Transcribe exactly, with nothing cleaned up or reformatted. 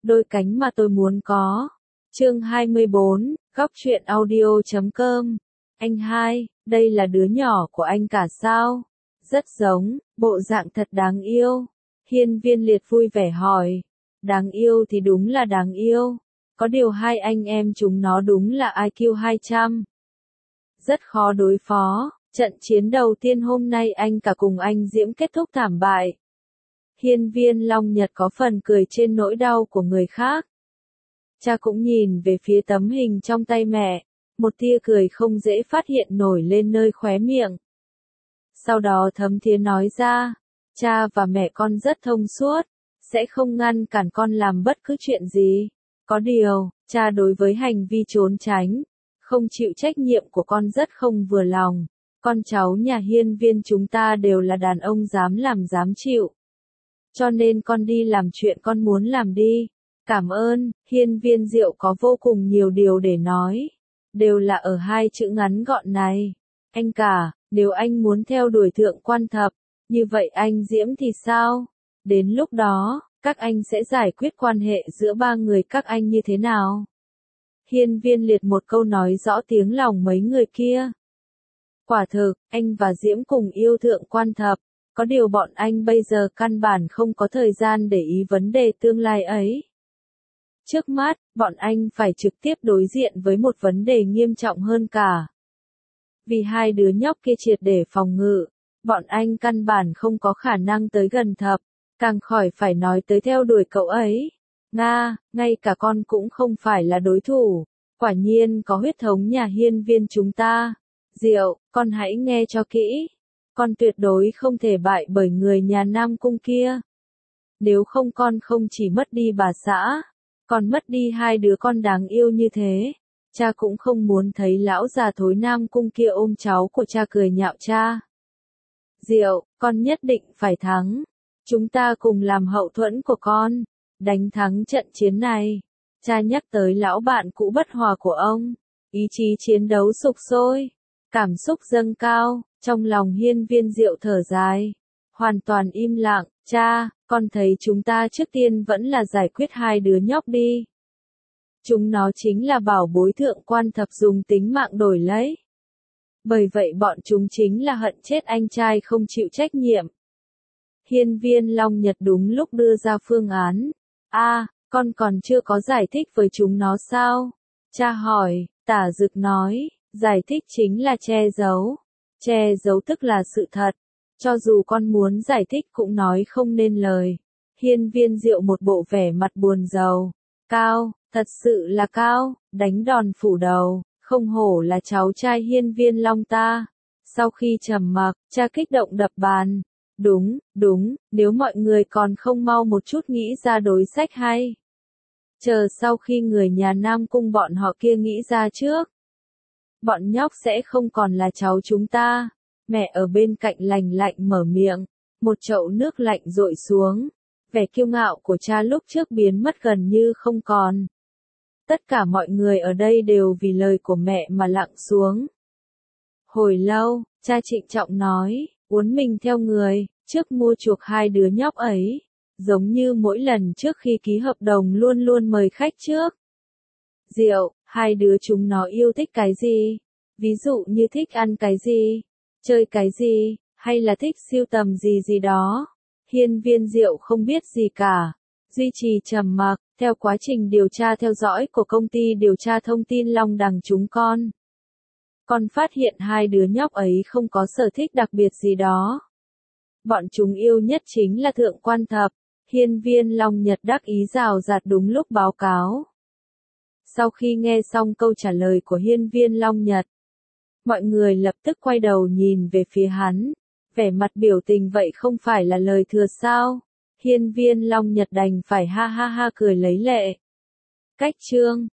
đôi cánh mà tôi muốn có. Chương hai mươi bốn, góc truyện audio chấm com. Anh hai, đây là đứa nhỏ của anh cả sao? Rất giống, bộ dạng thật đáng yêu. Hiên Viên Liệt vui vẻ hỏi. Đáng yêu thì đúng là đáng yêu. Có điều hai anh em chúng nó đúng là i kiu hai trăm. Rất khó đối phó. Trận chiến đầu tiên hôm nay anh cả cùng anh Diễm kết thúc thảm bại. Hiên Viên Long Nhật có phần cười trên nỗi đau của người khác. Cha cũng nhìn về phía tấm hình trong tay mẹ, một tia cười không dễ phát hiện nổi lên nơi khóe miệng. Sau đó thấm thía nói ra, cha và mẹ con rất thông suốt, sẽ không ngăn cản con làm bất cứ chuyện gì. Có điều, cha đối với hành vi trốn tránh, không chịu trách nhiệm của con rất không vừa lòng. Con cháu nhà Hiên Viên chúng ta đều là đàn ông dám làm dám chịu. Cho nên con đi làm chuyện con muốn làm đi. Cảm ơn. Hiên Viên Diệu có vô cùng nhiều điều để nói. Đều là ở hai chữ ngắn gọn này. Anh cả, nếu anh muốn theo đuổi thượng quan thập, như vậy anh Diễm thì sao? Đến lúc đó, các anh sẽ giải quyết quan hệ giữa ba người các anh như thế nào? Hiên Viên Liệt một câu nói rõ tiếng lòng mấy người kia. Quả thực, anh và Diễm cùng yêu thượng quan thập, có điều bọn anh bây giờ căn bản không có thời gian để ý vấn đề tương lai ấy. Trước mắt, bọn anh phải trực tiếp đối diện với một vấn đề nghiêm trọng hơn cả. Vì hai đứa nhóc kia triệt để phòng ngự, bọn anh căn bản không có khả năng tới gần thập, càng khỏi phải nói tới theo đuổi cậu ấy. Nga, ngay cả con cũng không phải là đối thủ, quả nhiên có huyết thống nhà Hiên Viên chúng ta. Diệu, con hãy nghe cho kỹ. Con tuyệt đối không thể bại bởi người nhà Nam Cung kia. Nếu không con không chỉ mất đi bà xã, còn mất đi hai đứa con đáng yêu như thế. Cha cũng không muốn thấy lão già thối Nam Cung kia ôm cháu của cha cười nhạo cha. Diệu, con nhất định phải thắng. Chúng ta cùng làm hậu thuẫn của con. Đánh thắng trận chiến này. Cha nhắc tới lão bạn cũ bất hòa của ông. Ý chí chiến đấu sục sôi. Cảm xúc dâng cao. Trong lòng Hiên Viên Diệu thở dài. Hoàn toàn im lặng. Cha, con thấy chúng ta trước tiên vẫn là giải quyết hai đứa nhóc đi. Chúng nó chính là bảo bối thượng quan thập dùng tính mạng đổi lấy. Bởi vậy bọn chúng chính là hận chết anh trai không chịu trách nhiệm. Hiên Viên Long Nhật đúng lúc đưa ra phương án. A, à, con còn chưa có giải thích với chúng nó sao? Cha hỏi. Tả Dực nói, giải thích chính là che giấu. Che giấu tức là sự thật. Cho dù con muốn giải thích cũng nói không nên lời. Hiên Viên Diệu một bộ vẻ mặt buồn rầu. Cao, thật sự là cao, đánh đòn phủ đầu, không hổ là cháu trai Hiên Viên Long ta. Sau khi trầm mặc, cha kích động đập bàn. Đúng, đúng, nếu mọi người còn không mau một chút nghĩ ra đối sách hay. Chờ sau khi người nhà Nam Cung bọn họ kia nghĩ ra trước. Bọn nhóc sẽ không còn là cháu chúng ta. Mẹ ở bên cạnh lành lạnh mở miệng, một chậu nước lạnh dội xuống. Vẻ kiêu ngạo của cha lúc trước biến mất gần như không còn. Tất cả mọi người ở đây đều vì lời của mẹ mà lặng xuống. Hồi lâu, cha trịnh trọng nói, uốn mình theo người, trước mua chuộc hai đứa nhóc ấy. Giống như mỗi lần trước khi ký hợp đồng luôn luôn mời khách trước. Diệu, hai đứa chúng nó yêu thích cái gì? Ví dụ như thích ăn cái gì? Chơi cái gì? Hay là thích sưu tầm gì gì đó? Hiên Viên Diệu không biết gì cả. Duy trì trầm mặc, theo quá trình điều tra theo dõi của công ty điều tra thông tin Long Đằng chúng con. Con phát hiện hai đứa nhóc ấy không có sở thích đặc biệt gì đó. Bọn chúng yêu nhất chính là thượng quan thập. Hiên Viên Long Nhật đắc ý rào rạt đúng lúc báo cáo. Sau khi nghe xong câu trả lời của Hiên Viên Long Nhật, mọi người lập tức quay đầu nhìn về phía hắn. Vẻ mặt biểu tình vậy không phải là lời thừa sao? Hiên Viên Long Nhật đành phải ha ha ha cười lấy lệ. Cách chương